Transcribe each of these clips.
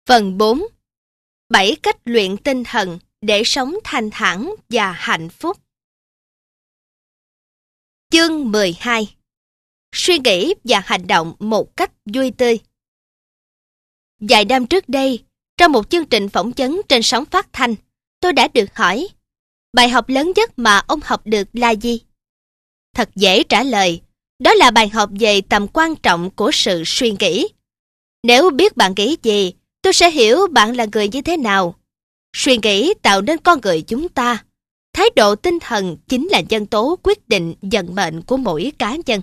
Phần 4. 7 cách luyện tinh thần để sống thanh thản và hạnh phúc. Chương 12. Suy nghĩ và hành động một cách vui tươi. Vài năm trước đây, trong một chương trình phỏng vấn trên sóng phát thanh, tôi đã được hỏi, bài học lớn nhất mà ông học được là gì? Thật dễ trả lời, đó là bài học về tầm quan trọng của sự suy nghĩ. Nếu biết bạn nghĩ gì, tôi sẽ hiểu bạn là người như thế nào. Suy nghĩ tạo nên con người chúng ta. Thái độ tinh thần chính là nhân tố quyết định vận mệnh của mỗi cá nhân.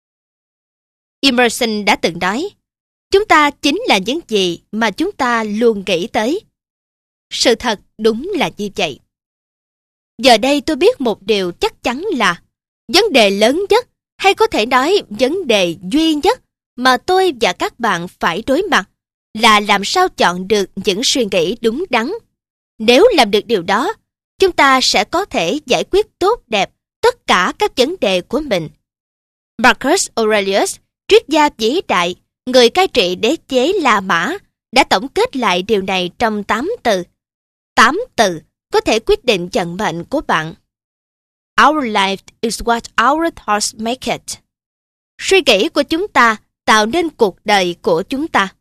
Emerson đã từng nói, chúng ta chính là những gì mà chúng ta luôn nghĩ tới. Sự thật đúng là như vậy. Giờ đây tôi biết một điều chắc chắn là vấn đề lớn nhất, hay có thể nói vấn đề duy nhất mà tôi và các bạn phải đối mặt là làm sao chọn được những suy nghĩ đúng đắn. Nếu làm được điều đó, chúng ta sẽ có thể giải quyết tốt đẹp tất cả các vấn đề của mình. Marcus Aurelius, triết gia vĩ đại, người cai trị đế chế La Mã, đã tổng kết lại điều này trong 8 từ. 8 từ có thể quyết định vận mệnh của bạn. Our life is what our thoughts make it. Suy nghĩ của chúng ta tạo nên cuộc đời của chúng ta.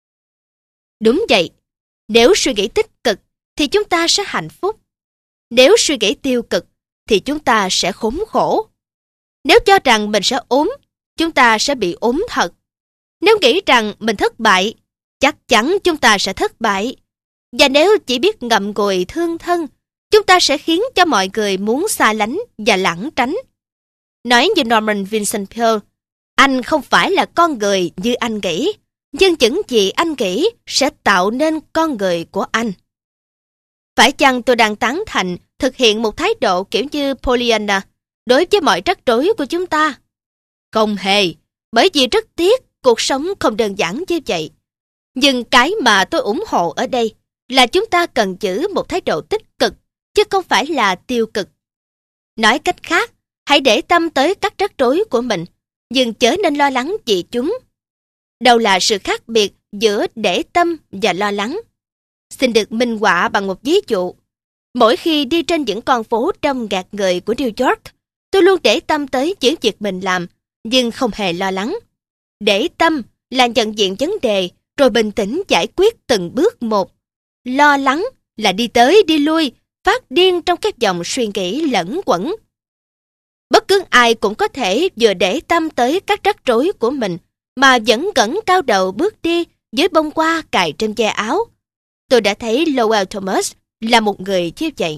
Đúng vậy, nếu suy nghĩ tích cực thì chúng ta sẽ hạnh phúc. Nếu suy nghĩ tiêu cực thì chúng ta sẽ khốn khổ. Nếu cho rằng mình sẽ ốm, chúng ta sẽ bị ốm thật. Nếu nghĩ rằng mình thất bại, chắc chắn chúng ta sẽ thất bại. Và nếu chỉ biết ngậm ngùi thương thân, chúng ta sẽ khiến cho mọi người muốn xa lánh và lảng tránh. Nói như Norman Vincent Peale, anh không phải là con người như anh nghĩ, nhưng những gì anh nghĩ sẽ tạo nên con người của anh. Phải chăng tôi đang tán thành thực hiện một thái độ kiểu như Pollyanna đối với mọi rắc rối của chúng ta? Không hề, bởi vì rất tiếc cuộc sống không đơn giản như vậy. Nhưng cái mà tôi ủng hộ ở đây là chúng ta cần giữ một thái độ tích cực, chứ không phải là tiêu cực. Nói cách khác, hãy để tâm tới các rắc rối của mình, nhưng chớ nên lo lắng vì chúng. Đâu là sự khác biệt giữa để tâm và lo lắng? Xin được minh họa bằng một ví dụ. Mỗi khi đi trên những con phố đông nghẹt người của New York, tôi luôn để tâm tới những việc mình làm, nhưng không hề lo lắng. Để tâm là nhận diện vấn đề, rồi bình tĩnh giải quyết từng bước một. Lo lắng là đi tới đi lui, phát điên trong các dòng suy nghĩ lẫn quẩn. Bất cứ ai cũng có thể vừa để tâm tới các rắc rối của mình, mà vẫn ngẩng cao đầu bước đi với bông hoa cài trên ve áo. Tôi đã thấy Lowell Thomas là một người như vậy.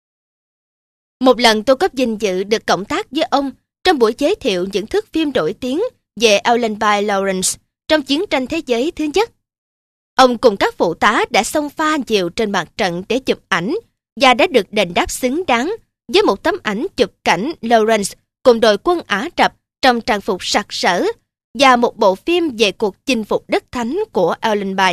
Một lần tôi có vinh dự được cộng tác với ông trong buổi giới thiệu những thước phim nổi tiếng về Allenby Lawrence trong chiến tranh thế giới thứ nhất. Ông cùng các phụ tá đã xông pha nhiều trên mặt trận để chụp ảnh và đã được đền đáp xứng đáng với một tấm ảnh chụp cảnh Lawrence cùng đội quân Ả Rập trong trang phục sặc sỡ và một bộ phim về cuộc chinh phục đất thánh của Allenby.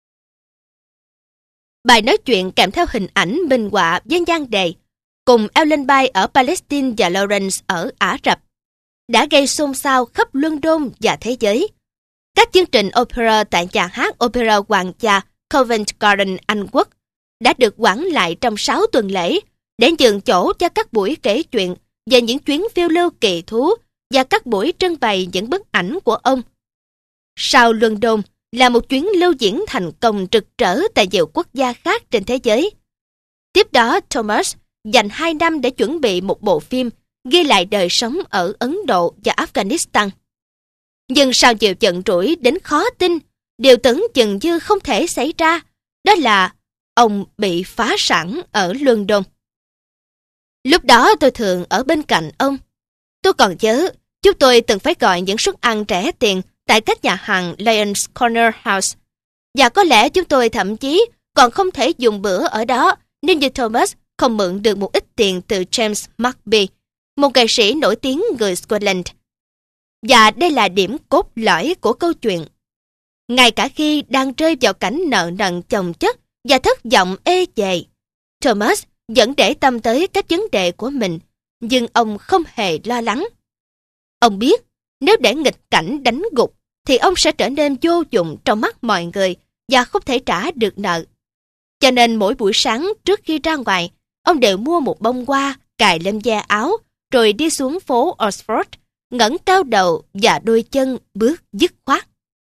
Bài nói chuyện kèm theo hình ảnh minh họa với nhan đề cùng Allenby ở Palestine và Lawrence ở Ả Rập đã gây xôn xao khắp London và thế giới. Các chương trình opera tại nhà hát opera hoàng gia Covent Garden Anh Quốc đã được hoãn lại trong 6 tuần lễ để nhường chỗ cho các buổi kể chuyện về những chuyến phiêu lưu kỳ thú và các buổi trưng bày những bức ảnh của ông. Sau London là một chuyến lưu diễn thành công rực rỡ tại nhiều quốc gia khác trên thế giới. Tiếp đó, Thomas dành 2 năm để chuẩn bị một bộ phim ghi lại đời sống ở Ấn Độ và Afghanistan. Nhưng sau nhiều trận rủi đến khó tin, điều tưởng chừng như không thể xảy ra, đó là ông bị phá sản ở London. Lúc đó tôi thường ở bên cạnh ông. Tôi còn nhớ, chúng tôi từng phải gọi những suất ăn rẻ tiền tại các nhà hàng Lions Corner House. Và có lẽ chúng tôi thậm chí còn không thể dùng bữa ở đó nếu như Thomas không mượn được một ít tiền từ James Markby, một nghệ sĩ nổi tiếng người Scotland. Và đây là điểm cốt lõi của câu chuyện. Ngay cả khi đang rơi vào cảnh nợ nần chồng chất và thất vọng ê chề, Thomas vẫn để tâm tới các vấn đề của mình, nhưng ông không hề lo lắng. Ông biết, nếu để nghịch cảnh đánh gục, thì ông sẽ trở nên vô dụng trong mắt mọi người và không thể trả được nợ. Cho nên mỗi buổi sáng trước khi ra ngoài, ông đều mua một bông hoa cài lên ve áo, rồi đi xuống phố Oxford, ngẩng cao đầu và đôi chân bước dứt khoát.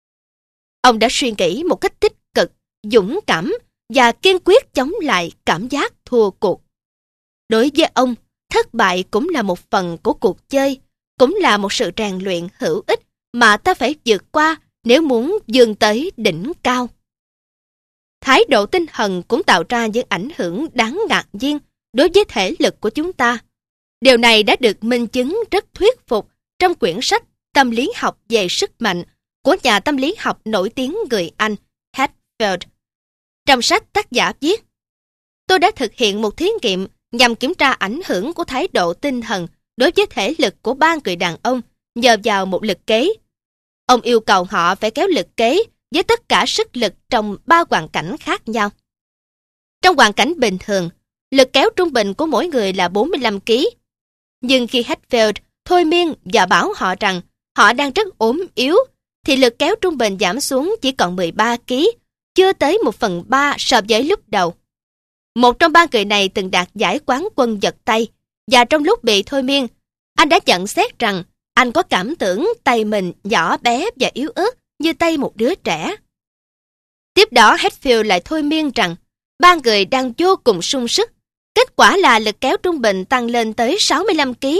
Ông đã suy nghĩ một cách tích cực, dũng cảm và kiên quyết chống lại cảm giác thua cuộc. Đối với ông, thất bại cũng là một phần của cuộc chơi, cũng là một sự rèn luyện hữu ích mà ta phải vượt qua nếu muốn vươn tới đỉnh cao. Thái độ tinh thần cũng tạo ra những ảnh hưởng đáng ngạc nhiên đối với thể lực của chúng ta. Điều này đã được minh chứng rất thuyết phục trong quyển sách Tâm lý học về sức mạnh của nhà tâm lý học nổi tiếng người Anh Hatfield. Trong sách tác giả viết, tôi đã thực hiện một thí nghiệm nhằm kiểm tra ảnh hưởng của thái độ tinh thần đối với thể lực của 3 người đàn ông nhờ vào một lực kế. Ông yêu cầu họ phải kéo lực kế với tất cả sức lực trong 3 hoàn cảnh khác nhau. Trong hoàn cảnh bình thường, lực kéo trung bình của mỗi người là 45 kg. Nhưng khi Hatfield thôi miên và bảo họ rằng họ đang rất ốm yếu, thì lực kéo trung bình giảm xuống chỉ còn 13 kg, chưa tới 1/3 so với lúc đầu. Một trong 3 người này từng đạt giải quán quân giật tay, và trong lúc bị thôi miên, anh đã nhận xét rằng anh có cảm tưởng tay mình nhỏ bé và yếu ớt như tay một đứa trẻ. Tiếp đó Hatfield lại thôi miên rằng 3 người đang vô cùng sung sức. Kết quả là lực kéo trung bình tăng lên tới 65 kg.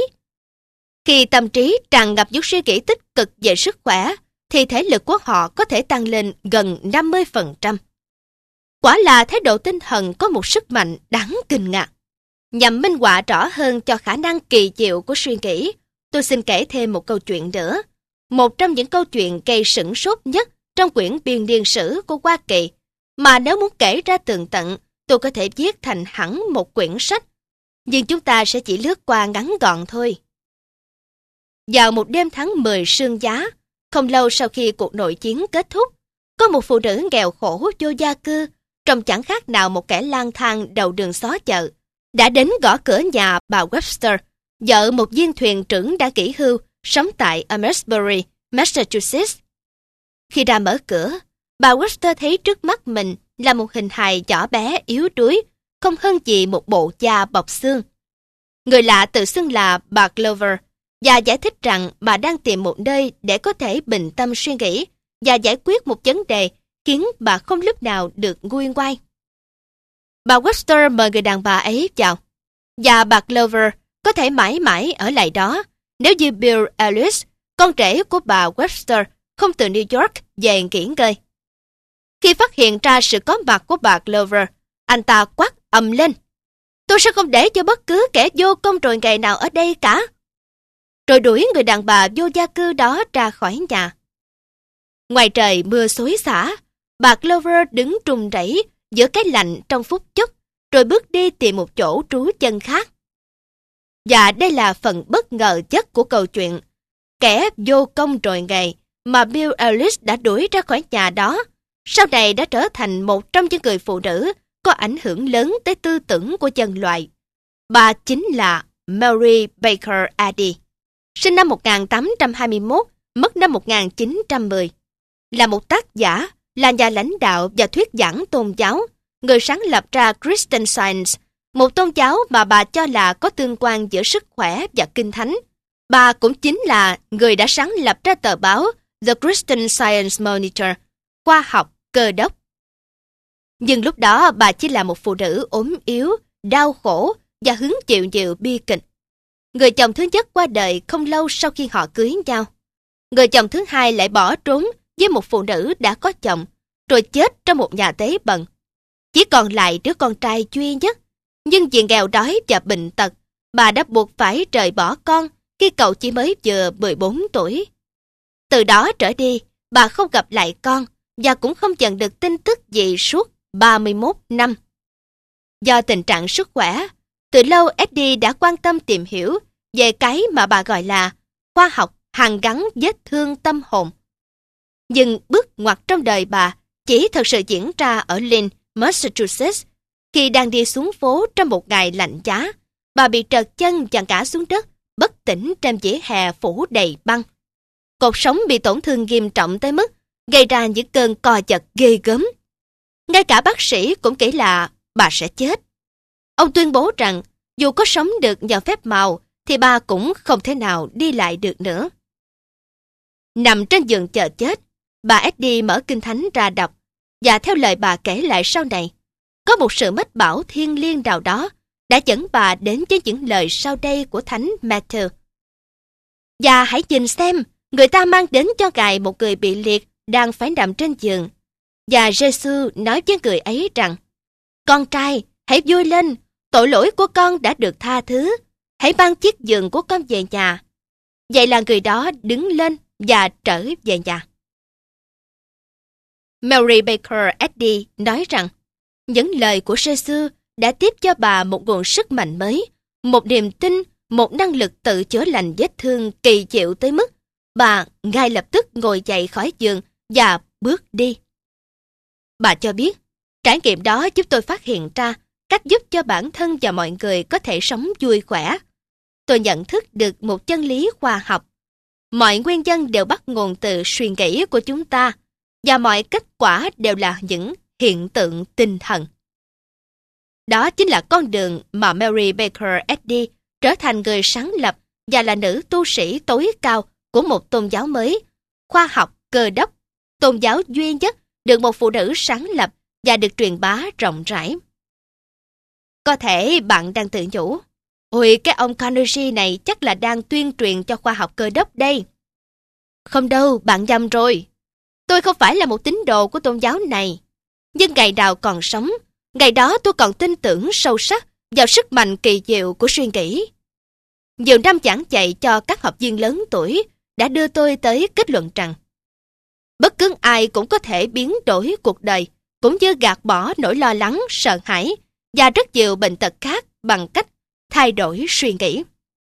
Khi tâm trí tràn ngập những suy nghĩ tích cực về sức khỏe, thì thể lực của họ có thể tăng lên gần 50%. Quả là thái độ tinh thần có một sức mạnh đáng kinh ngạc. Nhằm minh họa rõ hơn cho khả năng kỳ diệu của suy nghĩ, tôi xin kể thêm một câu chuyện nữa. Một trong những câu chuyện gây sửng sốt nhất trong quyển biên niên sử của Hoa Kỳ, mà nếu muốn kể ra tường tận, tôi có thể viết thành hẳn một quyển sách. Nhưng chúng ta sẽ chỉ lướt qua ngắn gọn thôi. Vào một đêm tháng 10 sương giá, không lâu sau khi cuộc nội chiến kết thúc, có một phụ nữ nghèo khổ vô gia cư, trông chẳng khác nào một kẻ lang thang đầu đường xó chợ, đã đến gõ cửa nhà bà Webster, vợ một viên thuyền trưởng đã nghỉ hưu, sống tại Amesbury, Massachusetts. Khi ra mở cửa, bà Webster thấy trước mắt mình là một hình hài nhỏ bé yếu đuối, không hơn gì một bộ da bọc xương. Người lạ tự xưng là bà Clover và giải thích rằng bà đang tìm một nơi để có thể bình tâm suy nghĩ và giải quyết một vấn đề khiến bà không lúc nào được nguôi ngoai. Bà Webster mời người đàn bà ấy vào, và bà Clover có thể mãi mãi ở lại đó nếu như Bill Ellis, con rể của bà Webster, không từ New York về nghỉ ngơi. Khi phát hiện ra sự có mặt của bà Clover, anh ta quát ầm lên: "Tôi sẽ không để cho bất cứ kẻ vô công trồi nghề nào ở đây cả!" Rồi đuổi người đàn bà vô gia cư đó ra khỏi nhà. Ngoài trời mưa xối xả, bà Clover đứng trùng rẩy giữa cái lạnh trong phút chốc, rồi bước đi tìm một chỗ trú chân khác. Và đây là phần bất ngờ nhất của câu chuyện. Kẻ vô công trồi nghề mà Bill Ellis đã đuổi ra khỏi nhà đó, sau này đã trở thành một trong những người phụ nữ có ảnh hưởng lớn tới tư tưởng của nhân loại. Bà chính là Mary Baker Eddy, sinh năm 1821, mất năm 1910. Là một tác giả, là nhà lãnh đạo và thuyết giảng tôn giáo, người sáng lập ra Christian Science, một tôn giáo mà bà cho là có tương quan giữa sức khỏe và kinh thánh. Bà cũng chính là người đã sáng lập ra tờ báo The Christian Science Monitor, khoa học Cơ đốc. Nhưng lúc đó bà chỉ là một phụ nữ ốm yếu, đau khổ và hứng chịu nhiều bi kịch. Người chồng thứ nhất qua đời không lâu sau khi họ cưới nhau. Người chồng thứ hai lại bỏ trốn với một phụ nữ đã có chồng, rồi chết trong một nhà tế bần. Chỉ còn lại đứa con trai duy nhất, nhưng vì nghèo đói và bệnh tật, bà đã buộc phải rời bỏ con khi cậu chỉ mới vừa 14 tuổi. Từ đó trở đi, bà không gặp lại con và cũng không nhận được tin tức gì suốt 31 năm. Do tình trạng sức khỏe, từ lâu Eddy đã quan tâm tìm hiểu về cái mà bà gọi là khoa học hàn gắn vết thương tâm hồn. Nhưng bước ngoặt trong đời bà chỉ thật sự diễn ra ở Lynn, Massachusetts. Khi đang đi xuống phố trong một ngày lạnh giá, bà bị trật chân và ngã xuống đất, bất tỉnh trên vỉa hè phủ đầy băng. Cột sống bị tổn thương nghiêm trọng tới mức gây ra những cơn co giật ghê gớm. Ngay cả bác sĩ cũng nghĩ là bà sẽ chết. Ông tuyên bố rằng dù có sống được nhờ phép màu thì bà cũng không thể nào đi lại được nữa. Nằm trên giường chờ chết, bà Eddie mở kinh thánh ra đọc, và theo lời bà kể lại sau này, có một sự mách bảo thiêng liêng nào đó đã dẫn bà đến với những lời sau đây của thánh Matthew. Và hãy nhìn xem, người ta mang đến cho Ngài một người bị liệt đang phải nằm trên giường. Và Giêsu nói với người ấy rằng, con trai, hãy vui lên, tội lỗi của con đã được tha thứ, hãy mang chiếc giường của con về nhà. Vậy là người đó đứng lên và trở về nhà. Mary Baker Eddy nói rằng, những lời của Giêsu đã tiếp cho bà một nguồn sức mạnh mới, một niềm tin, một năng lực tự chữa lành vết thương kỳ diệu tới mức bà ngay lập tức ngồi dậy khỏi giường và bước đi. Bà cho biết, trải nghiệm đó giúp tôi phát hiện ra cách giúp cho bản thân và mọi người có thể sống vui khỏe. Tôi nhận thức được một chân lý khoa học. Mọi nguyên nhân đều bắt nguồn từ suy nghĩ của chúng ta, và mọi kết quả đều là những hiện tượng tinh thần. Đó chính là con đường mà Mary Baker Eddy trở thành người sáng lập và là nữ tu sĩ tối cao của một tôn giáo mới, khoa học Cơ đốc, tôn giáo duy nhất được một phụ nữ sáng lập và được truyền bá rộng rãi. Có thể bạn đang tự nhủ, ôi cái ông Carnegie này chắc là đang tuyên truyền cho khoa học Cơ đốc đây. Không đâu, bạn nhầm rồi. Tôi không phải là một tín đồ của tôn giáo này. Nhưng ngày nào còn sống, ngày đó tôi còn tin tưởng sâu sắc vào sức mạnh kỳ diệu của suy nghĩ. Nhiều năm giảng dạy cho các học viên lớn tuổi đã đưa tôi tới kết luận rằng bất cứ ai cũng có thể biến đổi cuộc đời, cũng như gạt bỏ nỗi lo lắng, sợ hãi và rất nhiều bệnh tật khác bằng cách thay đổi suy nghĩ.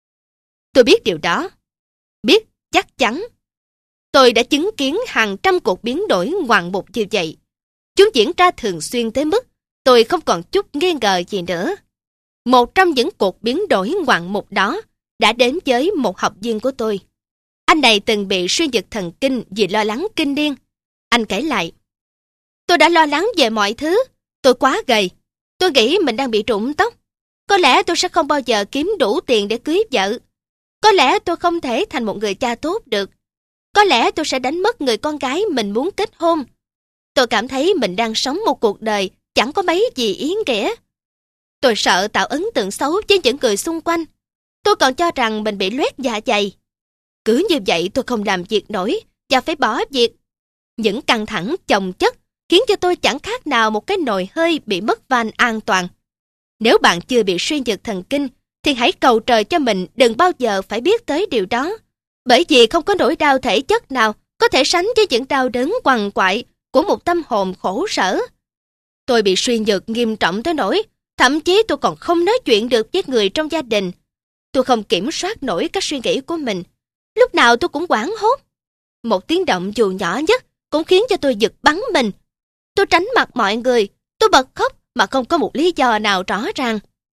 Tôi biết điều đó. Biết chắc chắn. Tôi đã chứng kiến hàng trăm cuộc biến đổi ngoạn mục như vậy. Chúng diễn ra thường xuyên tới mức tôi không còn chút nghi ngờ gì nữa. Một trong những cuộc biến đổi ngoạn mục đó đã đến với một học viên của tôi. Anh này từng bị suy nhược thần kinh vì lo lắng kinh niên. Anh kể lại, tôi đã lo lắng về mọi thứ. Tôi quá gầy. Tôi nghĩ mình đang bị rụng tóc. Có lẽ tôi sẽ không bao giờ kiếm đủ tiền để cưới vợ. Có lẽ tôi không thể thành một người cha tốt được. Có lẽ tôi sẽ đánh mất người con gái mình muốn kết hôn. Tôi cảm thấy mình đang sống một cuộc đời chẳng có mấy gì ý nghĩa. Tôi sợ tạo ấn tượng xấu với những người xung quanh. Tôi còn cho rằng mình bị loét dạ dày. Cứ như vậy tôi không làm việc nổi và phải bỏ việc. Những căng thẳng chồng chất khiến cho tôi chẳng khác nào một cái nồi hơi bị mất van an toàn. Nếu bạn chưa bị suy nhược thần kinh, thì hãy cầu trời cho mình đừng bao giờ phải biết tới điều đó. Bởi vì không có nỗi đau thể chất nào có thể sánh với những đau đớn quằn quại của một tâm hồn khổ sở. Tôi bị suy nhược nghiêm trọng tới nỗi, thậm chí tôi còn không nói chuyện được với người trong gia đình. Tôi không kiểm soát nổi các suy nghĩ của mình. Lúc nào tôi cũng hoảng hốt. Một tiếng động dù nhỏ nhất cũng khiến cho tôi giật bắn mình. Tôi tránh mặt mọi người, tôi bật khóc mà không có một lý do nào rõ ràng.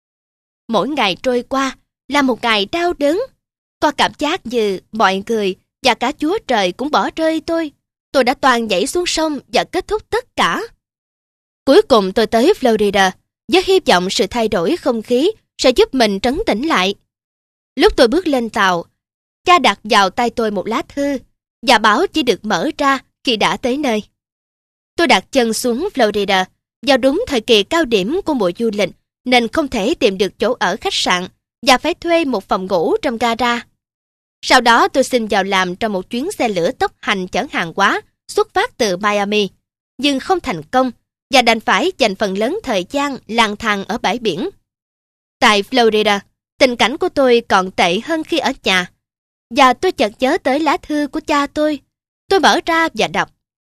Mỗi ngày trôi qua là một ngày đau đớn. Có cảm giác như mọi người và cả Chúa Trời cũng bỏ rơi tôi. Tôi đã toàn nhảy xuống sông và kết thúc tất cả. Cuối cùng tôi tới Florida với hy vọng sự thay đổi không khí sẽ giúp mình trấn tĩnh lại. Lúc tôi bước lên tàu, cha đặt vào tay tôi một lá thư và bảo chỉ được mở ra khi đã tới nơi. Tôi đặt chân xuống Florida vào đúng thời kỳ cao điểm của mùa du lịch nên không thể tìm được chỗ ở khách sạn và phải thuê một phòng ngủ trong gara. Sau đó tôi xin vào làm trong một chuyến xe lửa tốc hành chở hàng hóa xuất phát từ Miami, nhưng không thành công và đành phải dành phần lớn thời gian lang thang ở bãi biển. Tại Florida, tình cảnh của tôi còn tệ hơn khi ở nhà, và tôi chợt nhớ tới lá thư của cha tôi. Tôi mở ra và đọc.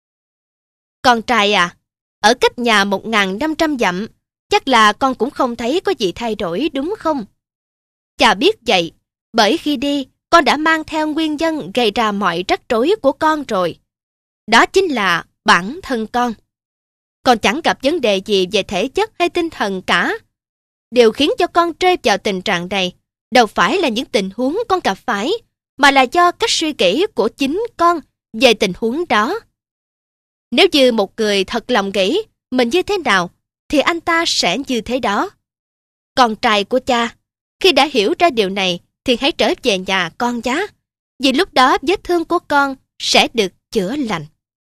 Con trai à, ở cách nhà 1.500 dặm, chắc là con cũng không thấy có gì thay đổi đúng không? Cha biết vậy, bởi khi đi, con đã mang theo nguyên nhân gây ra mọi rắc rối của con rồi. Đó chính là bản thân con. Con chẳng gặp vấn đề gì về thể chất hay tinh thần cả. Điều khiến cho con rơi vào tình trạng này đâu phải là những tình huống con gặp phải, mà là do cách suy nghĩ của chính con về tình huống đó. Nếu như một người thật lòng nghĩ mình như thế nào, thì anh ta sẽ như thế đó. Con trai của cha, khi đã hiểu ra điều này, thì hãy trở về nhà con nhé, vì lúc đó vết thương của con sẽ được chữa lành.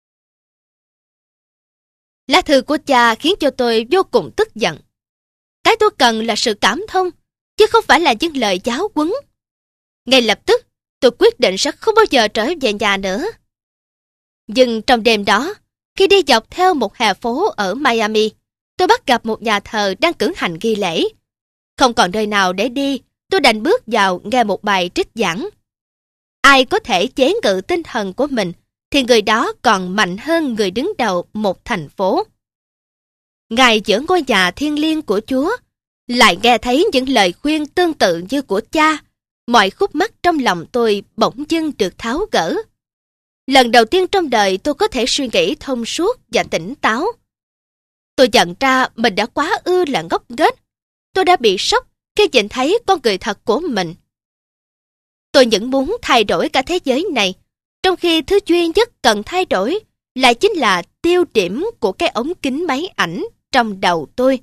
Lá thư của cha khiến cho tôi vô cùng tức giận. Cái tôi cần là sự cảm thông, chứ không phải là những lời giáo huấn. Ngay lập tức, tôi quyết định sẽ không bao giờ trở về nhà nữa. Nhưng trong đêm đó, khi đi dọc theo một hè phố ở Miami, tôi bắt gặp một nhà thờ đang cử hành nghi lễ. Không còn nơi nào để đi, tôi đành bước vào nghe một bài trích giảng. Ai có thể chế ngự tinh thần của mình, thì người đó còn mạnh hơn người đứng đầu một thành phố. Ngay giữa ngôi nhà thiêng liêng của Chúa, lại nghe thấy những lời khuyên tương tự như của cha. Mọi khúc mắc trong lòng tôi bỗng dưng được tháo gỡ. Lần đầu tiên trong đời tôi có thể suy nghĩ thông suốt và tỉnh táo. Tôi nhận ra mình đã quá ư là ngốc nghếch. Tôi đã bị sốc khi nhìn thấy con người thật của mình. Tôi những muốn thay đổi cả thế giới này, trong khi thứ duy nhất cần thay đổi lại chính là tiêu điểm của cái ống kính máy ảnh trong đầu tôi.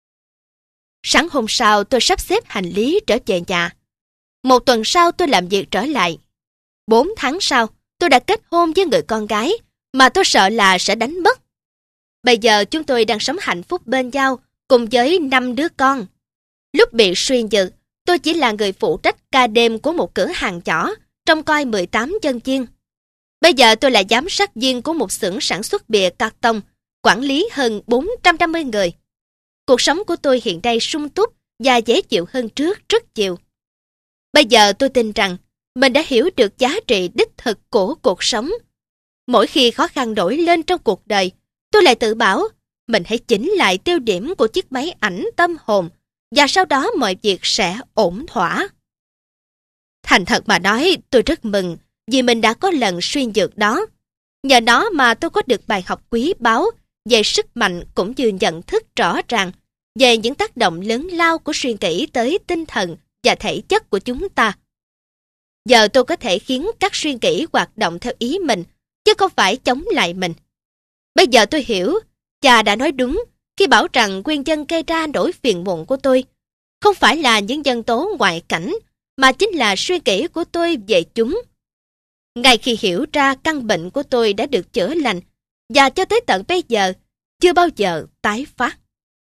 Sáng hôm sau tôi sắp xếp hành lý trở về nhà. 1 tuần sau tôi làm việc trở lại. 4 tháng sau tôi đã kết hôn với người con gái mà tôi sợ là sẽ đánh mất. Bây giờ chúng tôi đang sống hạnh phúc bên nhau cùng với 5 đứa con. Lúc bị suy nhược, tôi chỉ là người phụ trách ca đêm của một cửa hàng nhỏ, trông coi 18 nhân viên. Bây giờ tôi là giám sát viên của một xưởng sản xuất bìa carton, quản lý hơn 450 người. Cuộc sống của tôi hiện nay sung túc và dễ chịu hơn trước rất nhiều. Bây giờ tôi tin rằng mình đã hiểu được giá trị đích thực của cuộc sống. Mỗi khi khó khăn nổi lên trong cuộc đời, tôi lại tự bảo mình hãy chỉnh lại tiêu điểm của chiếc máy ảnh tâm hồn, và sau đó mọi việc sẽ ổn thỏa. Thành thật mà nói, tôi rất mừng vì mình đã có lần suy nhược đó. Nhờ nó mà tôi có được bài học quý báu về sức mạnh cũng như nhận thức rõ ràng về những tác động lớn lao của suy nghĩ tới tinh thần và thể chất của chúng ta. Giờ tôi có thể khiến các suy nghĩ hoạt động theo ý mình, chứ không phải chống lại mình. Bây giờ tôi hiểu, cha đã nói đúng khi bảo rằng nguyên nhân gây ra nỗi phiền muộn của tôi không phải là những nhân tố ngoại cảnh, mà chính là suy nghĩ của tôi về chúng. Ngay khi hiểu ra căn bệnh của tôi đã được chữa lành, và cho tới tận bây giờ, chưa bao giờ tái phát.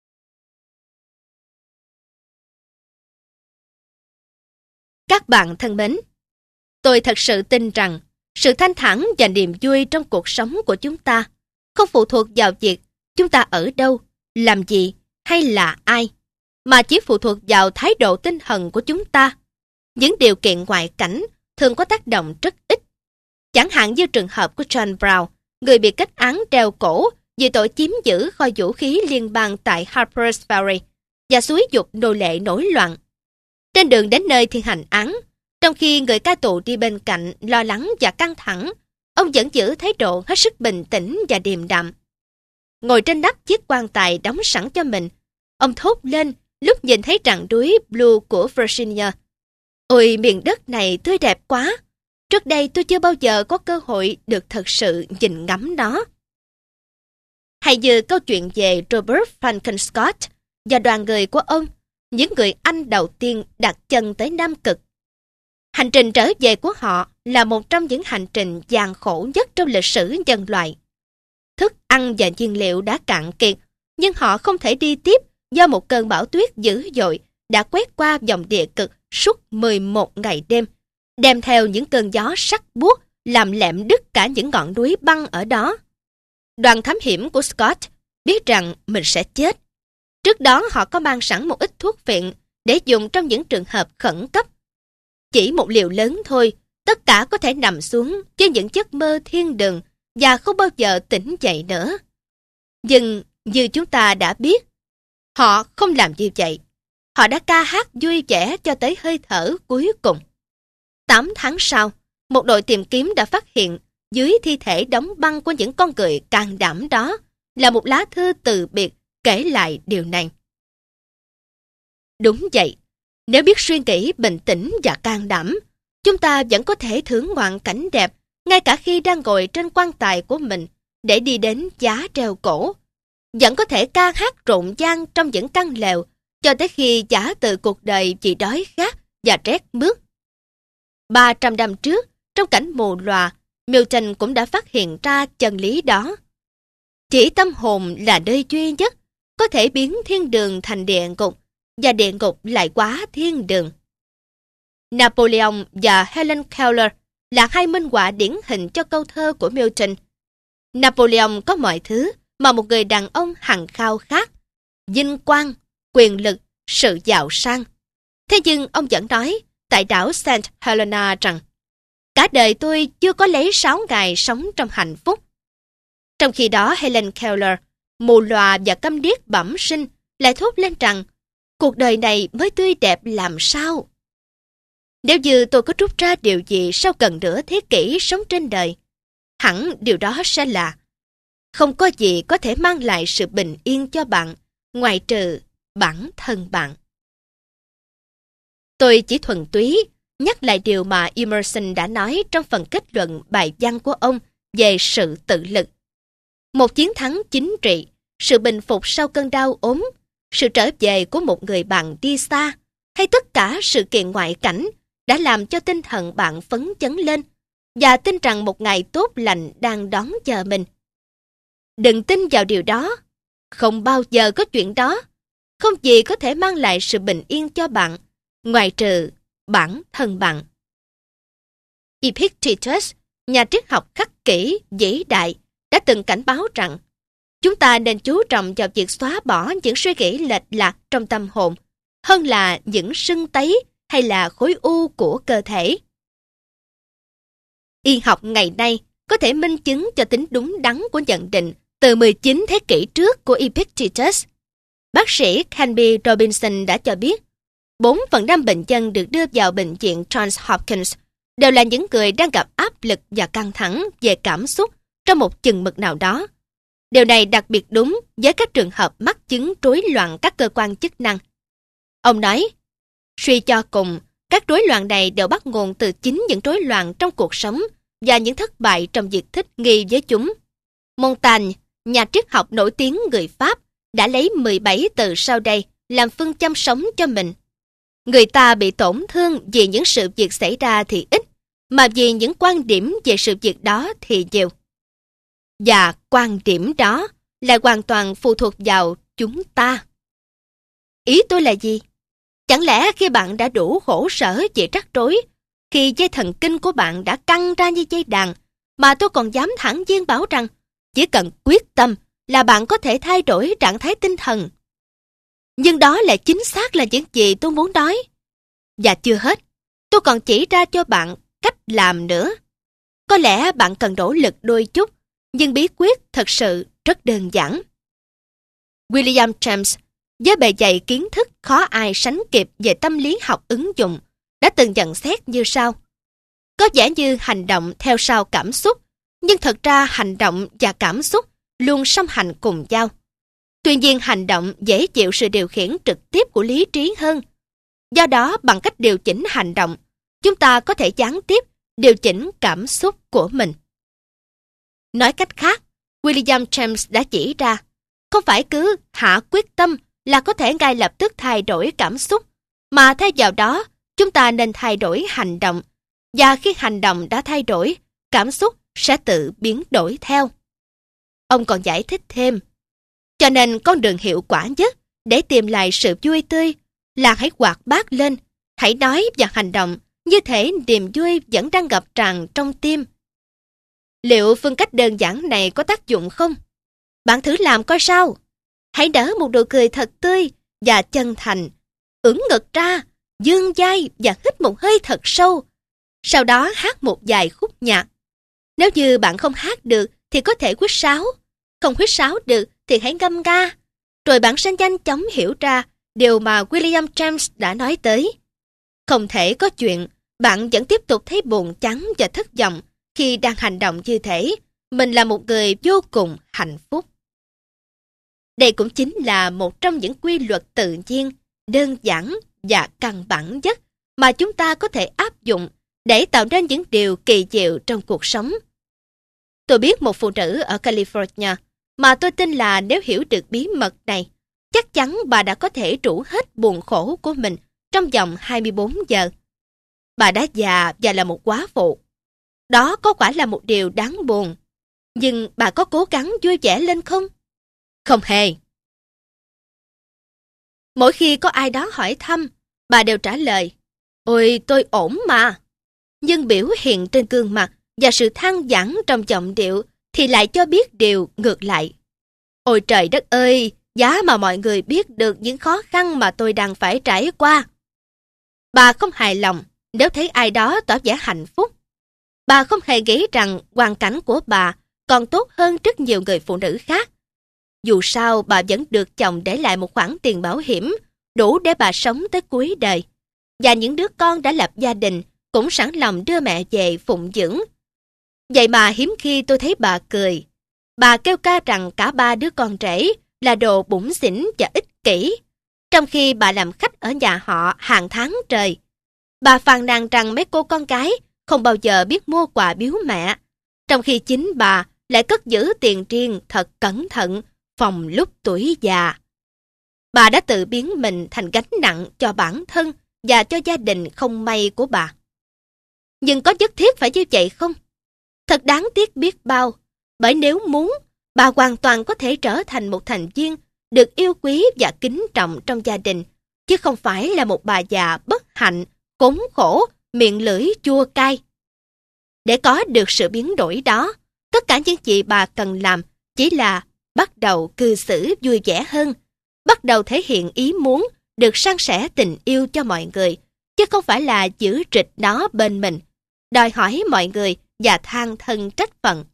Các bạn thân mến, tôi thật sự tin rằng sự thanh thản và niềm vui trong cuộc sống của chúng ta không phụ thuộc vào việc chúng ta ở đâu, làm gì hay là ai, mà chỉ phụ thuộc vào thái độ tinh thần của chúng ta. Những điều kiện ngoại cảnh thường có tác động rất ít. Chẳng hạn như trường hợp của John Brown, người bị kết án treo cổ vì tội chiếm giữ kho vũ khí liên bang tại Harper's Ferry và xúi giục nô lệ nổi loạn. Trên đường đến nơi thi hành án, trong khi người cai tù đi bên cạnh lo lắng và căng thẳng, ông vẫn giữ thái độ hết sức bình tĩnh và điềm đạm. Ngồi trên nắp chiếc quan tài đóng sẵn cho mình, ông thốt lên lúc nhìn thấy rặng núi Blue của Virginia. Ôi, miền đất này tươi đẹp quá! Trước đây tôi chưa bao giờ có cơ hội được thật sự nhìn ngắm nó. Hay như câu chuyện về Robert Franklin Scott và đoàn người của ông, những người Anh đầu tiên đặt chân tới Nam Cực. Hành trình trở về của họ là một trong những hành trình gian khổ nhất trong lịch sử nhân loại. Thức ăn và nhiên liệu đã cạn kiệt, nhưng họ không thể đi tiếp do một cơn bão tuyết dữ dội đã quét qua vòng địa cực suốt 11 ngày đêm, đem theo những cơn gió sắc buốt làm lẹm đứt cả những ngọn núi băng ở đó. Đoàn thám hiểm của Scott biết rằng mình sẽ chết. Trước đó họ có mang sẵn một ít thuốc phiện để dùng trong những trường hợp khẩn cấp. Chỉ một liều lớn thôi, tất cả có thể nằm xuống với những giấc mơ thiên đường và không bao giờ tỉnh dậy nữa. Nhưng như chúng ta đã biết, họ không làm như vậy. Họ đã ca hát vui vẻ cho tới hơi thở cuối cùng. 8 tháng sau, một đội tìm kiếm đã phát hiện dưới thi thể đóng băng của những con người can đảm đó là một lá thư từ biệt kể lại điều này. Đúng vậy, nếu biết suy nghĩ bình tĩnh và can đảm, chúng ta vẫn có thể thưởng ngoạn cảnh đẹp ngay cả khi đang ngồi trên quan tài của mình để đi đến giá treo cổ. vẫn có thể ca hát rộn ràng trong những căn lều cho tới khi giả từ cuộc đời vì đói khát và rét mướt. 300 năm trước, trong cảnh mù lòa, Milton cũng đã phát hiện ra chân lý đó. Chỉ tâm hồn là nơi duy nhất có thể biến thiên đường thành địa ngục, và địa ngục lại quá thiên đường. Napoleon và Helen Keller là hai minh họa điển hình cho câu thơ của Milton. Napoleon có mọi thứ mà một người đàn ông hằng khao khát: vinh quang, quyền lực, sự giàu sang. Thế nhưng ông vẫn nói tại đảo Saint Helena rằng cả đời tôi chưa có lấy 6 ngày sống trong hạnh phúc. Trong khi đó Helen Keller, mù lòa và câm điếc bẩm sinh, lại thốt lên rằng cuộc đời này mới tươi đẹp làm sao. Nếu như tôi có rút ra điều gì sau gần nửa thế kỷ sống trên đời, hẳn điều đó sẽ là không có gì có thể mang lại sự bình yên cho bạn ngoại trừ bản thân bạn. Tôi chỉ thuần túy nhắc lại điều mà Emerson đã nói trong phần kết luận bài văn của ông về sự tự lực. Một chiến thắng chính trị, sự bình phục sau cơn đau ốm, sự trở về của một người bạn đi xa, hay tất cả sự kiện ngoại cảnh đã làm cho tinh thần bạn phấn chấn lên và tin rằng một ngày tốt lành đang đón chờ mình. Đừng tin vào điều đó. Không bao giờ có chuyện đó. Không gì có thể mang lại sự bình yên cho bạn, ngoại trừ bản thân bạn. Epictetus, nhà triết học khắc kỷ, vĩ đại, đã từng cảnh báo rằng chúng ta nên chú trọng vào việc xóa bỏ những suy nghĩ lệch lạc trong tâm hồn hơn là những sưng tấy hay là khối u của cơ thể. Y học ngày nay có thể minh chứng cho tính đúng đắn của nhận định từ 19 thế kỷ trước của Epictetus. Bác sĩ Canby Robinson đã cho biết 4/5 bệnh nhân được đưa vào bệnh viện Johns Hopkins đều là những người đang gặp áp lực và căng thẳng về cảm xúc trong một chừng mực nào đó. Điều này đặc biệt đúng với các trường hợp mắc chứng rối loạn các cơ quan chức năng. Ông nói, suy cho cùng, các rối loạn này đều bắt nguồn từ chính những rối loạn trong cuộc sống và những thất bại trong việc thích nghi với chúng. Montaigne, nhà triết học nổi tiếng người Pháp, đã lấy 17 từ sau đây làm phương châm sống cho mình. Người ta bị tổn thương vì những sự việc xảy ra thì ít, mà vì những quan điểm về sự việc đó thì nhiều. Và quan điểm đó lại hoàn toàn phụ thuộc vào chúng ta. Ý tôi là gì? Chẳng lẽ khi bạn đã đủ khổ sở về rắc rối, khi dây thần kinh của bạn đã căng ra như dây đàn, mà tôi còn dám thẳng nhiên bảo rằng chỉ cần quyết tâm là bạn có thể thay đổi trạng thái tinh thần. Nhưng đó là chính xác là những gì tôi muốn nói. Và chưa hết, tôi còn chỉ ra cho bạn cách làm nữa. Có lẽ bạn cần nỗ lực đôi chút, nhưng bí quyết thật sự rất đơn giản. William James, với bề dày kiến thức khó ai sánh kịp về tâm lý học ứng dụng, đã từng nhận xét như sau. Có vẻ như hành động theo sau cảm xúc, nhưng thật ra hành động và cảm xúc luôn song hành cùng nhau. Tuy nhiên hành động dễ chịu sự điều khiển trực tiếp của lý trí hơn. Do đó, bằng cách điều chỉnh hành động, chúng ta có thể gián tiếp điều chỉnh cảm xúc của mình. Nói cách khác, William James đã chỉ ra, không phải cứ hạ quyết tâm là có thể ngay lập tức thay đổi cảm xúc, mà thay vào đó, chúng ta nên thay đổi hành động, và khi hành động đã thay đổi, cảm xúc sẽ tự biến đổi theo. Ông còn giải thích thêm, cho nên con đường hiệu quả nhất để tìm lại sự vui tươi là hãy hoạt bát lên, hãy nói và hành động như thể niềm vui vẫn đang ngập tràn trong tim. Liệu phương cách đơn giản này có tác dụng không? Bạn thử làm coi sao. Hãy nở một nụ cười thật tươi và chân thành, ưỡn ngực ra, vươn vai và hít một hơi thật sâu. Sau đó hát một vài khúc nhạc. Nếu như bạn không hát được thì có thể huýt sáo. Không huýt sáo được thì hãy ngâm nga. Rồi bạn sẽ nhanh chóng hiểu ra điều mà William James đã nói tới. Không thể có chuyện bạn vẫn tiếp tục thấy buồn chán và thất vọng khi đang hành động như thế. Mình là một người vô cùng hạnh phúc. Đây cũng chính là một trong những quy luật tự nhiên, đơn giản và căn bản nhất mà chúng ta có thể áp dụng để tạo nên những điều kỳ diệu trong cuộc sống. Tôi biết một phụ nữ ở California mà tôi tin là nếu hiểu được bí mật này, chắc chắn bà đã có thể trút hết buồn khổ của mình trong vòng 24 giờ. Bà đã già và là một góa phụ. Đó có quả là một điều đáng buồn. Nhưng bà có cố gắng vui vẻ lên không? Không hề. Mỗi khi có ai đó hỏi thăm, bà đều trả lời, ôi tôi ổn mà. Nhưng biểu hiện trên gương mặt và sự than vãn trong giọng điệu thì lại cho biết điều ngược lại. Ôi trời đất ơi, giá mà mọi người biết được những khó khăn mà tôi đang phải trải qua. Bà không hài lòng nếu thấy ai đó tỏ vẻ hạnh phúc. Bà không hề nghĩ rằng hoàn cảnh của bà còn tốt hơn rất nhiều người phụ nữ khác. Dù sao bà vẫn được chồng để lại một khoản tiền bảo hiểm đủ để bà sống tới cuối đời. Và những đứa con đã lập gia đình cũng sẵn lòng đưa mẹ về phụng dưỡng. Vậy mà hiếm khi tôi thấy bà cười. Bà kêu ca rằng cả 3 đứa con rể là đồ bủn xỉn và ích kỷ, trong khi bà làm khách ở nhà họ hàng tháng trời. Bà phàn nàn rằng mấy cô con gái không bao giờ biết mua quà biếu mẹ, trong khi chính bà lại cất giữ tiền riêng thật cẩn thận phòng lúc tuổi già. Bà đã tự biến mình thành gánh nặng cho bản thân và cho gia đình không may của bà. Nhưng có nhất thiết phải như vậy không? Thật đáng tiếc biết bao, bởi nếu muốn, bà hoàn toàn có thể trở thành một thành viên được yêu quý và kính trọng trong gia đình, chứ không phải là một bà già bất hạnh, khốn khổ, miệng lưỡi chua cay. Để có được sự biến đổi đó, tất cả những gì bà cần làm chỉ là bắt đầu cư xử vui vẻ hơn, bắt đầu thể hiện ý muốn được san sẻ tình yêu cho mọi người, chứ không phải là giữ trịch nó bên mình, đòi hỏi mọi người và than thân trách phận.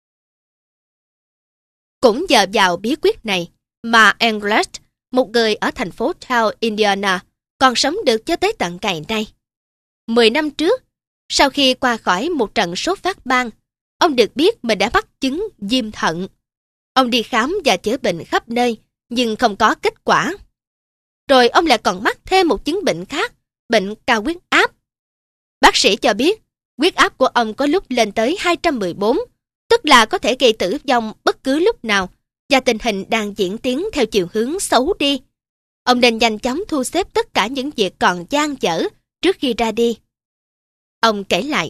Cũng nhờ vào bí quyết này mà English, một người ở thành phố Town, Indiana, còn sống được cho tới tận ngày nay. 10 năm trước, sau khi qua khỏi một trận sốt phát ban, ông được biết mình đã mắc chứng viêm thận. Ông đi khám và chữa bệnh khắp nơi, nhưng không có kết quả. Rồi ông lại còn mắc thêm một chứng bệnh khác, bệnh cao huyết áp. Bác sĩ cho biết, huyết áp của ông có lúc lên tới 214, tức là có thể gây tử vong bất cứ lúc nào, và tình hình đang diễn tiến theo chiều hướng xấu đi. Ông nên nhanh chóng thu xếp tất cả những việc còn dang dở trước khi ra đi. Ông kể lại,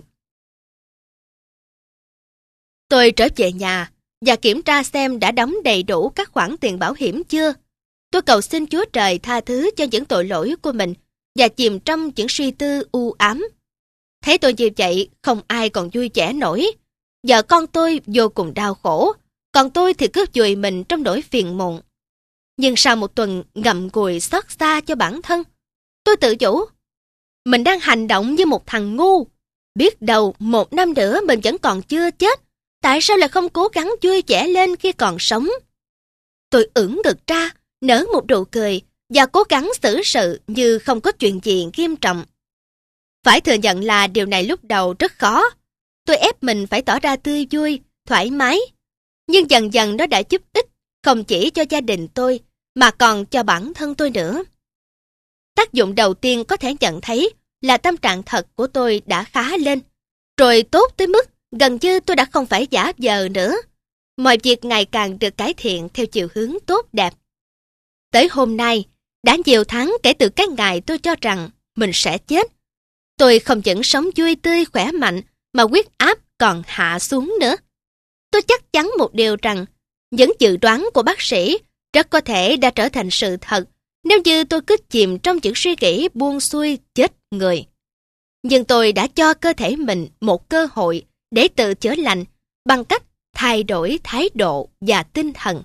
tôi trở về nhà và kiểm tra xem đã đóng đầy đủ các khoản tiền bảo hiểm chưa. Tôi cầu xin Chúa Trời tha thứ cho những tội lỗi của mình và chìm trong những suy tư u ám. Thấy tôi như vậy, không ai còn vui vẻ nổi. Vợ con tôi vô cùng đau khổ, còn tôi thì cứ vùi mình trong nỗi phiền muộn. Nhưng sau một tuần ngậm ngùi xót xa cho bản thân, tôi tự nhủ, mình đang hành động như một thằng ngu. Biết đâu 1 năm nữa mình vẫn còn chưa chết, tại sao lại không cố gắng vui vẻ lên khi còn sống? Tôi ưỡn ngực ra, nở một nụ cười và cố gắng xử sự như không có chuyện gì nghiêm trọng. Phải thừa nhận là điều này lúc đầu rất khó. Tôi ép mình phải tỏ ra tươi vui, thoải mái. Nhưng dần dần nó đã giúp ích, không chỉ cho gia đình tôi, mà còn cho bản thân tôi nữa. Tác dụng đầu tiên có thể nhận thấy là tâm trạng thật của tôi đã khá lên. Rồi tốt tới mức gần như tôi đã không phải giả vờ nữa. Mọi việc ngày càng được cải thiện theo chiều hướng tốt đẹp. Tới hôm nay, đã nhiều tháng kể từ cái ngày tôi cho rằng mình sẽ chết. Tôi không những sống vui tươi khỏe mạnh mà huyết áp còn hạ xuống nữa. Tôi chắc chắn một điều rằng những dự đoán của bác sĩ rất có thể đã trở thành sự thật nếu như tôi cứ chìm trong những suy nghĩ buông xuôi chết người. Nhưng tôi đã cho cơ thể mình một cơ hội để tự chữa lành bằng cách thay đổi thái độ và tinh thần.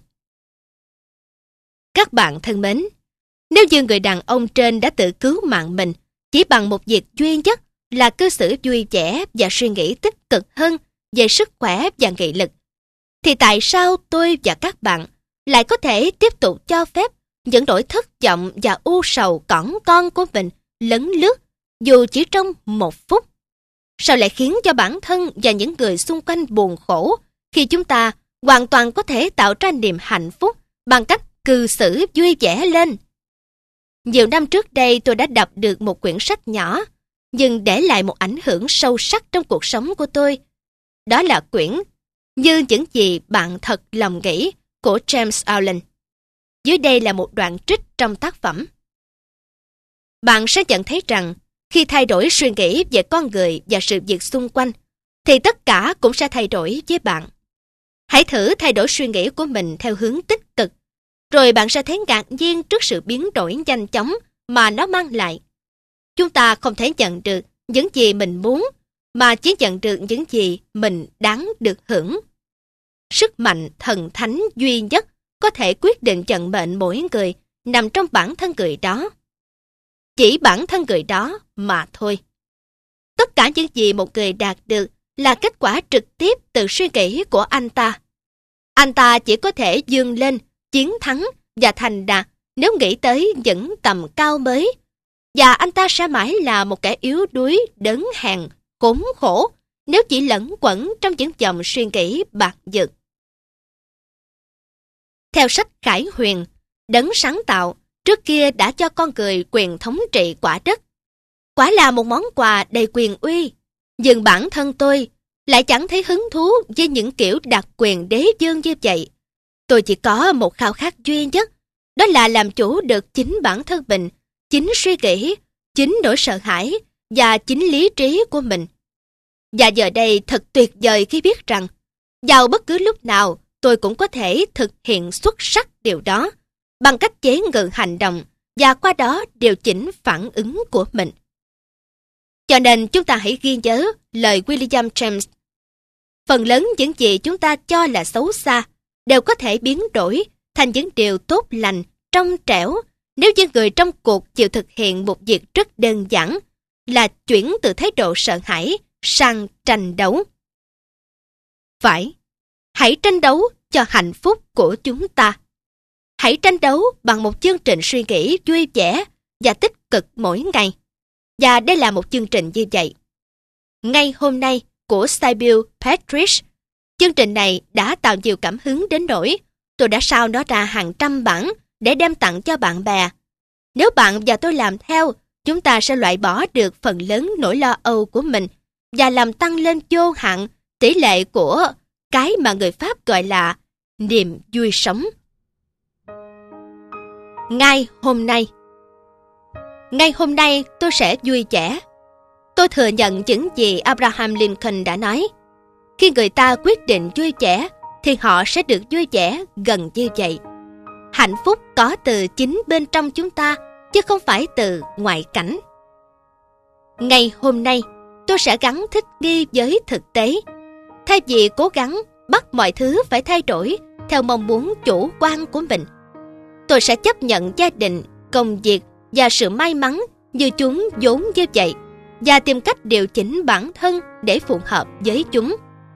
Các bạn thân mến, nếu như người đàn ông trên đã tự cứu mạng mình chỉ bằng một việc duy nhất là cư xử vui vẻ và suy nghĩ tích cực hơn về sức khỏe và nghị lực, thì tại sao tôi và các bạn lại có thể tiếp tục cho phép những nỗi thất vọng và u sầu cỏn con của mình lấn lướt dù chỉ trong 1 phút? Sao lại khiến cho bản thân và những người xung quanh buồn khổ khi chúng ta hoàn toàn có thể tạo ra niềm hạnh phúc bằng cách cư xử vui vẻ lên? Nhiều năm trước đây tôi đã đọc được một quyển sách nhỏ, nhưng để lại một ảnh hưởng sâu sắc trong cuộc sống của tôi. Đó là quyển Như những gì bạn thật lòng nghĩ của James Allen. Dưới đây là một đoạn trích trong tác phẩm. Bạn sẽ nhận thấy rằng khi thay đổi suy nghĩ về con người và sự việc xung quanh, thì tất cả cũng sẽ thay đổi với bạn. Hãy thử thay đổi suy nghĩ của mình theo hướng tích cực, rồi bạn sẽ thấy ngạc nhiên trước sự biến đổi nhanh chóng mà nó mang lại. Chúng ta không thể nhận được những gì mình muốn, mà chỉ nhận được những gì mình đáng được hưởng. Sức mạnh thần thánh duy nhất có thể quyết định vận mệnh mỗi người nằm trong bản thân người đó. Chỉ bản thân người đó mà thôi. Tất cả những gì một người đạt được là kết quả trực tiếp từ suy nghĩ của anh ta. Anh ta chỉ có thể vươn lên, chiến thắng và thành đạt nếu nghĩ tới những tầm cao mới. Và anh ta sẽ mãi là một kẻ yếu đuối, đớn hèn, khốn khổ nếu chỉ lẫn quẩn trong những dòng suy nghĩ bạc nhược. Theo sách Khải Huyền, đấng sáng tạo trước kia đã cho con người quyền thống trị quả đất. Quả là một món quà đầy quyền uy, nhưng bản thân tôi lại chẳng thấy hứng thú với những kiểu đặc quyền đế vương như vậy. Tôi chỉ có một khao khát duy nhất, đó là làm chủ được chính bản thân mình, chính suy nghĩ, chính nỗi sợ hãi và chính lý trí của mình. Và giờ đây thật tuyệt vời khi biết rằng, vào bất cứ lúc nào tôi cũng có thể thực hiện xuất sắc điều đó, bằng cách chế ngự hành động và qua đó điều chỉnh phản ứng của mình. Cho nên chúng ta hãy ghi nhớ lời William James. Phần lớn những gì chúng ta cho là xấu xa đều có thể biến đổi thành những điều tốt lành, trong trẻo nếu như người trong cuộc chịu thực hiện một việc rất đơn giản là chuyển từ thái độ sợ hãi sang tranh đấu. Phải, hãy tranh đấu cho hạnh phúc của chúng ta. Hãy tranh đấu bằng một chương trình suy nghĩ vui vẻ và tích cực mỗi ngày. Và đây là một chương trình như vậy. Ngay hôm nay của Sybil Patrick, chương trình này đã tạo nhiều cảm hứng đến nỗi tôi đã sao nó ra hàng trăm bản để đem tặng cho bạn bè. Nếu bạn và tôi làm theo, chúng ta sẽ loại bỏ được phần lớn nỗi lo âu của mình và làm tăng lên vô hạn tỷ lệ của cái mà người Pháp gọi là niềm vui sống. Ngay hôm nay tôi sẽ vui vẻ. Tôi thừa nhận những gì Abraham Lincoln đã nói. Khi người ta quyết định vui vẻ, thì họ sẽ được vui vẻ gần như vậy. Hạnh phúc có từ chính bên trong chúng ta, chứ không phải từ ngoại cảnh. Ngày hôm nay, tôi sẽ gắng thích nghi với thực tế. Thay vì cố gắng bắt mọi thứ phải thay đổi theo mong muốn chủ quan của mình, tôi sẽ chấp nhận gia đình, công việc và sự may mắn như chúng vốn như vậy và tìm cách điều chỉnh bản thân để phù hợp với chúng.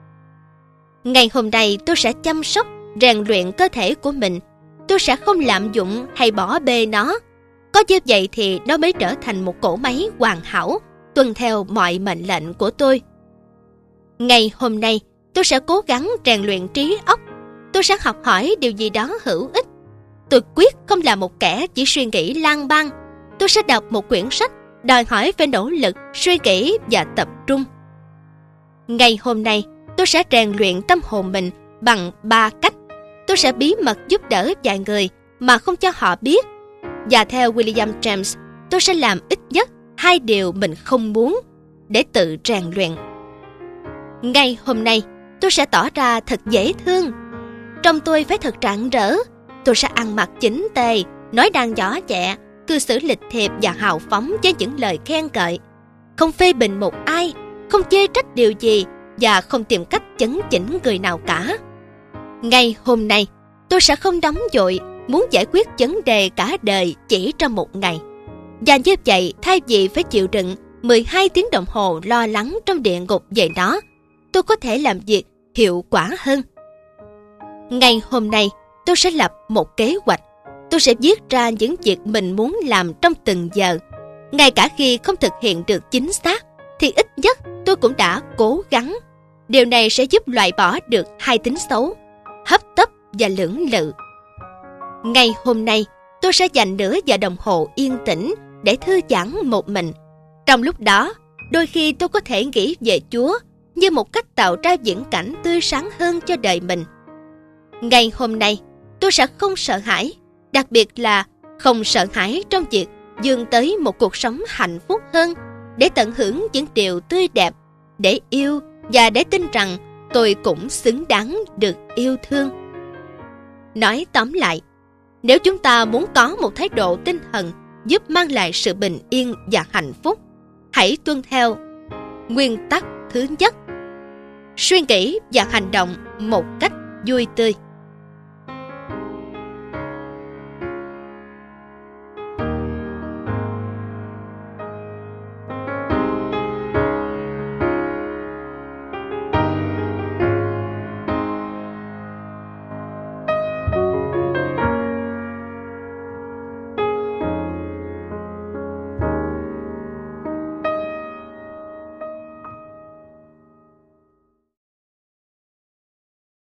Ngày hôm nay tôi sẽ chăm sóc, rèn luyện cơ thể của mình. Tôi sẽ không lạm dụng hay bỏ bê nó. Có như vậy thì nó mới trở thành một cỗ máy hoàn hảo, tuân theo mọi mệnh lệnh của tôi. Ngày hôm nay tôi sẽ cố gắng rèn luyện trí óc. Tôi sẽ học hỏi điều gì đó hữu ích. Tôi quyết không là một kẻ chỉ suy nghĩ lang bang. Tôi sẽ đọc một quyển sách đòi hỏi phải nỗ lực, suy nghĩ và tập trung. Ngày hôm nay, tôi sẽ rèn luyện tâm hồn mình bằng 3 cách. Tôi sẽ bí mật giúp đỡ vài người mà không cho họ biết. Và theo William James, tôi sẽ làm ít nhất 2 điều mình không muốn để tự rèn luyện. Ngày hôm nay, tôi sẽ tỏ ra thật dễ thương. Trông tôi phải thật rạng rỡ. Tôi sẽ ăn mặc chỉnh tề, nói năng nhỏ nhẹ, cư xử lịch thiệp và hào phóng với những lời khen ngợi. Không phê bình một ai, không chê trách điều gì và không tìm cách chấn chỉnh người nào cả. Ngày hôm nay, tôi sẽ không nóng vội, muốn giải quyết vấn đề cả đời chỉ trong một ngày. Và như vậy, thay vì phải chịu đựng 12 tiếng đồng hồ lo lắng trong địa ngục về nó, tôi có thể làm việc hiệu quả hơn. Ngày hôm nay, tôi sẽ lập một kế hoạch. Tôi sẽ viết ra những việc mình muốn làm trong từng giờ. Ngay cả khi không thực hiện được chính xác, thì ít nhất tôi cũng đã cố gắng. Điều này sẽ giúp loại bỏ được 2 tính xấu, hấp tấp và lưỡng lự. Ngày hôm nay, tôi sẽ dành nửa giờ đồng hồ yên tĩnh để thư giãn một mình. Trong lúc đó, đôi khi tôi có thể nghĩ về Chúa như một cách tạo ra viễn cảnh tươi sáng hơn cho đời mình. Ngày hôm nay, tôi sẽ không sợ hãi, đặc biệt là không sợ hãi trong việc vươn tới một cuộc sống hạnh phúc hơn, để tận hưởng những điều tươi đẹp, để yêu và để tin rằng tôi cũng xứng đáng được yêu thương. Nói tóm lại, nếu chúng ta muốn có một thái độ tinh thần giúp mang lại sự bình yên và hạnh phúc, hãy tuân theo nguyên tắc thứ nhất: suy nghĩ và hành động một cách vui tươi.